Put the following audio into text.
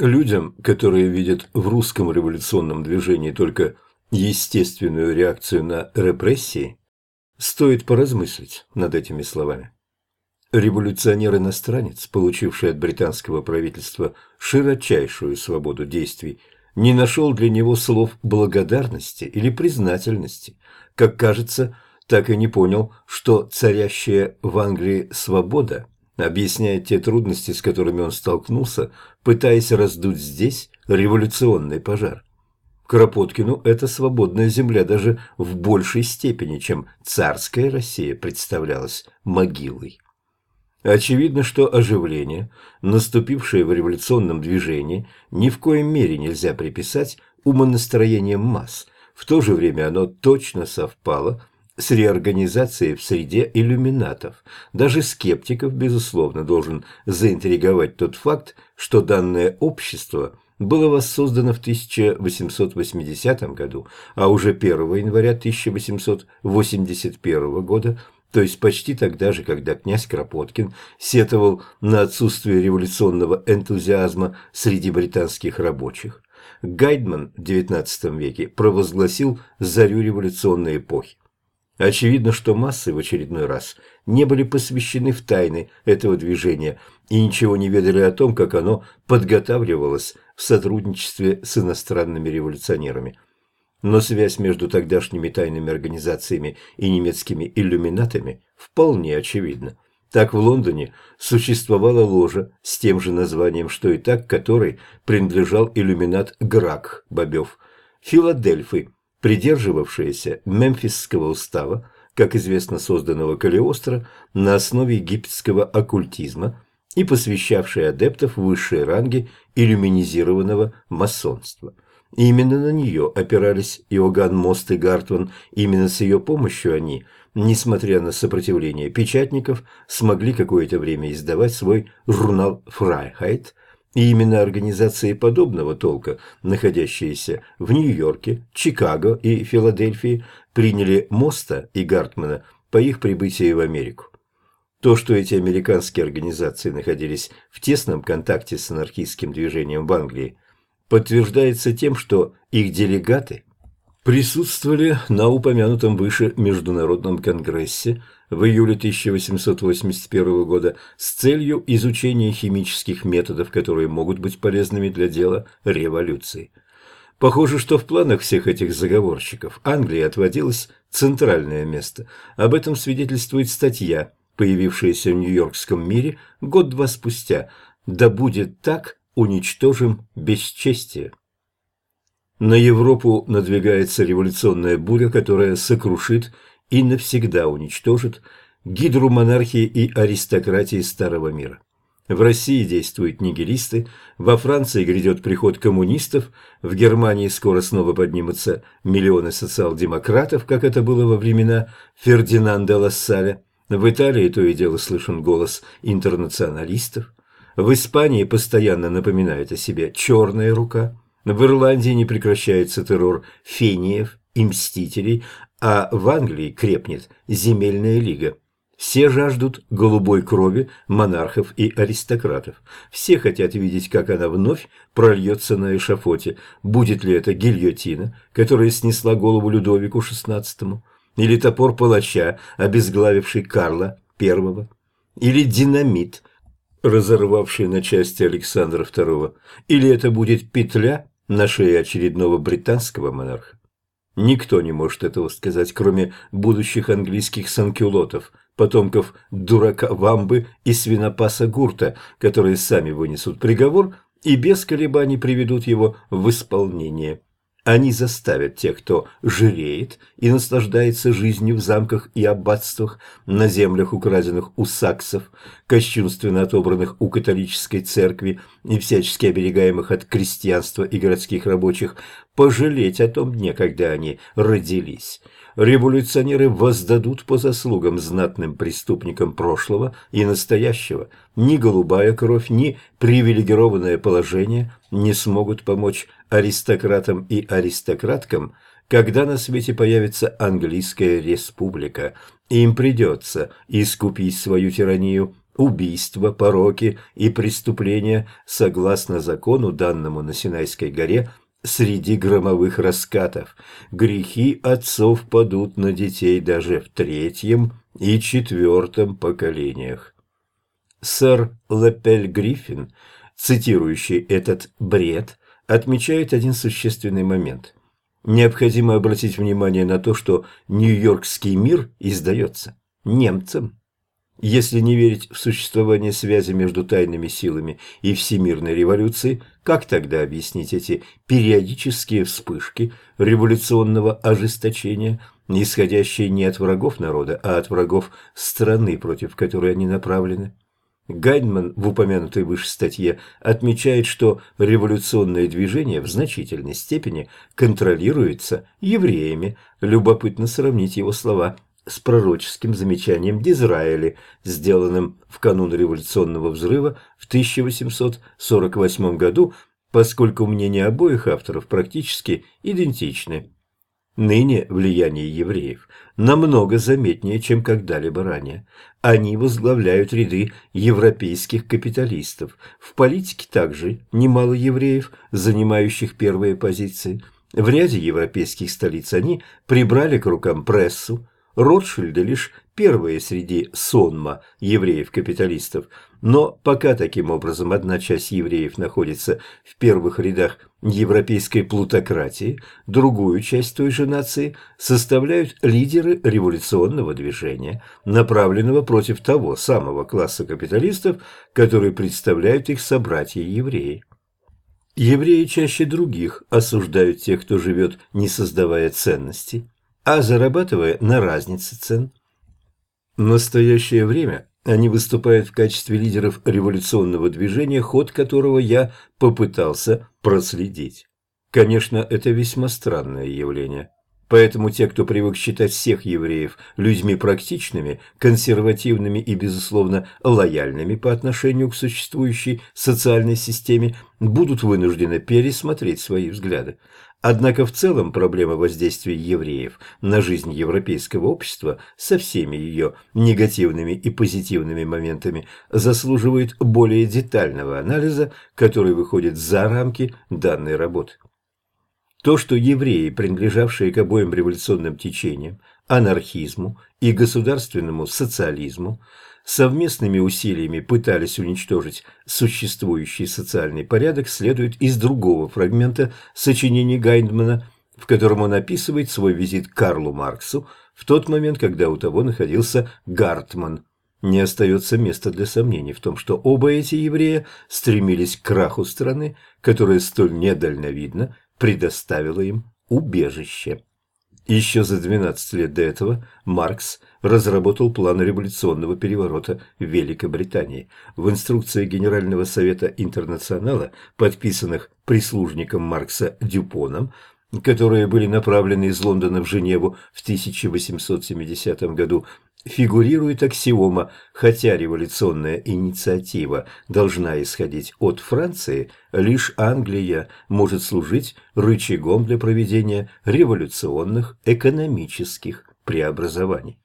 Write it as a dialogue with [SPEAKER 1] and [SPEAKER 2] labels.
[SPEAKER 1] Людям, которые видят в русском революционном движении только естественную реакцию на репрессии, стоит поразмыслить над этими словами. Революционер-иностранец, получивший от британского правительства широчайшую свободу действий, не нашел для него слов благодарности или признательности. Как кажется, так и не понял, что царящая в Англии свобода объясняет те трудности, с которыми он столкнулся, пытаясь раздуть здесь революционный пожар. Кропоткину эта свободная земля даже в большей степени, чем царская Россия, представлялась могилой. Очевидно, что оживление, наступившее в революционном движении, ни в коем мере нельзя приписать умонастроениям масс. В то же время оно точно совпало с реорганизацией в среде иллюминатов. Даже скептиков, безусловно, должен заинтриговать тот факт, что данное общество было воссоздано в 1880 году, а уже 1 января 1881 года, то есть почти тогда же, когда князь Кропоткин сетовал на отсутствие революционного энтузиазма среди британских рабочих, Гайдман в XIX веке провозгласил зарю революционной эпохи. Очевидно, что массы в очередной раз не были посвящены в тайны этого движения и ничего не ведали о том, как оно подготавливалось в сотрудничестве с иностранными революционерами. Но связь между тогдашними тайными организациями и немецкими иллюминатами вполне очевидна. Так в Лондоне существовала ложа с тем же названием, что и та, к которой принадлежал иллюминат Грак Бобёв. Филадельфы, придерживавшиеся Мемфисского устава, как известно, созданного Калиостро на основе египетского оккультизма и посвящавшие адептов в высшие ранги иллюминизированного масонства. И именно на нее опирались Иоганн Мост и Гартман. Именно с ее помощью они, несмотря на сопротивление печатников, смогли какое-то время издавать свой журнал «Фрайхайт». И именно организации подобного толка, находящиеся в Нью-Йорке, Чикаго и Филадельфии, приняли Моста и Гартмана по их прибытии в Америку. То, что эти американские организации находились в тесном контакте с анархистским движением в Англии, подтверждается тем, что их делегаты присутствовали на упомянутом выше Международном конгрессе в июле 1881 года с целью изучения химических методов, которые могут быть полезными для дела революции. Похоже, что в планах всех этих заговорщиков Англии отводилось центральное место. Об этом свидетельствует статья, появившаяся в Нью-Йоркском мире год-два спустя. «Да будет так, уничтожим бесчестие». На Европу надвигается революционная буря, которая сокрушит и навсегда уничтожит гидру монархии и аристократии Старого мира. В России действуют нигилисты, во Франции грядет приход коммунистов, в Германии скоро снова поднимутся миллионы социал-демократов, как это было во времена Фердинанда Лассаля. В Италии то и дело слышен голос интернационалистов. В Испании постоянно напоминает о себе «черная рука». В Ирландии не прекращается террор фениев и мстителей, а в Англии крепнет земельная лига. Все жаждут голубой крови монархов и аристократов. Все хотят видеть, как она вновь прольется на эшафоте. Будет ли это гильотина, которая снесла голову Людовику XVI, или топор палача, обезглавивший Карла I, или динамит, разорвавший на части Александра II, или это будет петля на шее очередного британского монарха. Никто не может этого сказать, кроме будущих английских санкюлотов, потомков дурака Вамбы и свинопаса Гурта, которые сами вынесут приговор и без колебаний приведут его в исполнение. Они заставят тех, кто жалеет и наслаждается жизнью в замках и аббатствах на землях, украденных у саксов, кощунственно отобранных у католической церкви и всячески оберегаемых от крестьянства и городских рабочих, пожалеть о том дне, когда они родились. Революционеры воздадут по заслугам знатным преступникам прошлого и настоящего. Ни голубая кровь, ни привилегированное положение не смогут помочь аристократам и аристократкам, когда на свете появится английская республика. Им придется искупить свою тиранию убийства, пороки и преступления согласно закону, данному на Синайской горе, среди громовых раскатов. Грехи отцов падут на детей даже в третьем и четвертом поколениях. Сэр Лепель Гриффин, цитирующий этот бред, отмечает один существенный момент. Необходимо обратить внимание на то, что Нью-Йоркский мир издается немцам. Если не верить в существование связи между тайными силами и всемирной революцией, как тогда объяснить эти периодические вспышки революционного ожесточения, исходящие не от врагов народа, а от врагов страны, против которой они направлены? Гайдман в упомянутой выше статье отмечает, что революционное движение в значительной степени контролируется евреями. Любопытно сравнить его слова с пророческим замечанием Дизраэли, сделанным в канун революционного взрыва в 1848 году, поскольку мнения обоих авторов практически идентичны. Ныне влияние евреев намного заметнее, чем когда-либо ранее. Они возглавляют ряды европейских капиталистов. В политике также немало евреев, занимающих первые позиции. В ряде европейских столиц они прибрали к рукам прессу. Ротшильды лишь первые среди сонма евреев-капиталистов, но пока таким образом одна часть евреев находится в первых рядах европейской плутократии, другую часть той же нации составляют лидеры революционного движения, направленного против того самого класса капиталистов, который представляют их собратья-евреи. Евреи чаще других осуждают тех, кто живет, не создавая ценностей, а зарабатывая на разнице цен. В настоящее время они выступают в качестве лидеров революционного движения, ход которого я попытался проследить. Конечно, это весьма странное явление. Поэтому те, кто привык считать всех евреев людьми практичными, консервативными и, безусловно, лояльными по отношению к существующей социальной системе, будут вынуждены пересмотреть свои взгляды. Однако в целом проблема воздействия евреев на жизнь европейского общества со всеми ее негативными и позитивными моментами заслуживает более детального анализа, который выходит за рамки данной работы. То, что евреи, принадлежавшие к обоим революционным течениям, анархизму и государственному социализму, совместными усилиями пытались уничтожить существующий социальный порядок, следует из другого фрагмента сочинений Гайдмана, в котором он описывает свой визит к Карлу Марксу в тот момент, когда у того находился Гартман. Не остается места для сомнений в том, что оба эти еврея стремились к краху страны, которая столь недальновидно предоставила им убежище. Еще за 12 лет до этого Маркс разработал план революционного переворота в Великобритании. В инструкции Генерального совета Интернационала, подписанных прислужником Маркса Дюпоном, которые были направлены из Лондона в Женеву в 1870 году, фигурирует аксиома: хотя революционная инициатива должна исходить от Франции, лишь Англия может служить рычагом для проведения революционных экономических преобразований.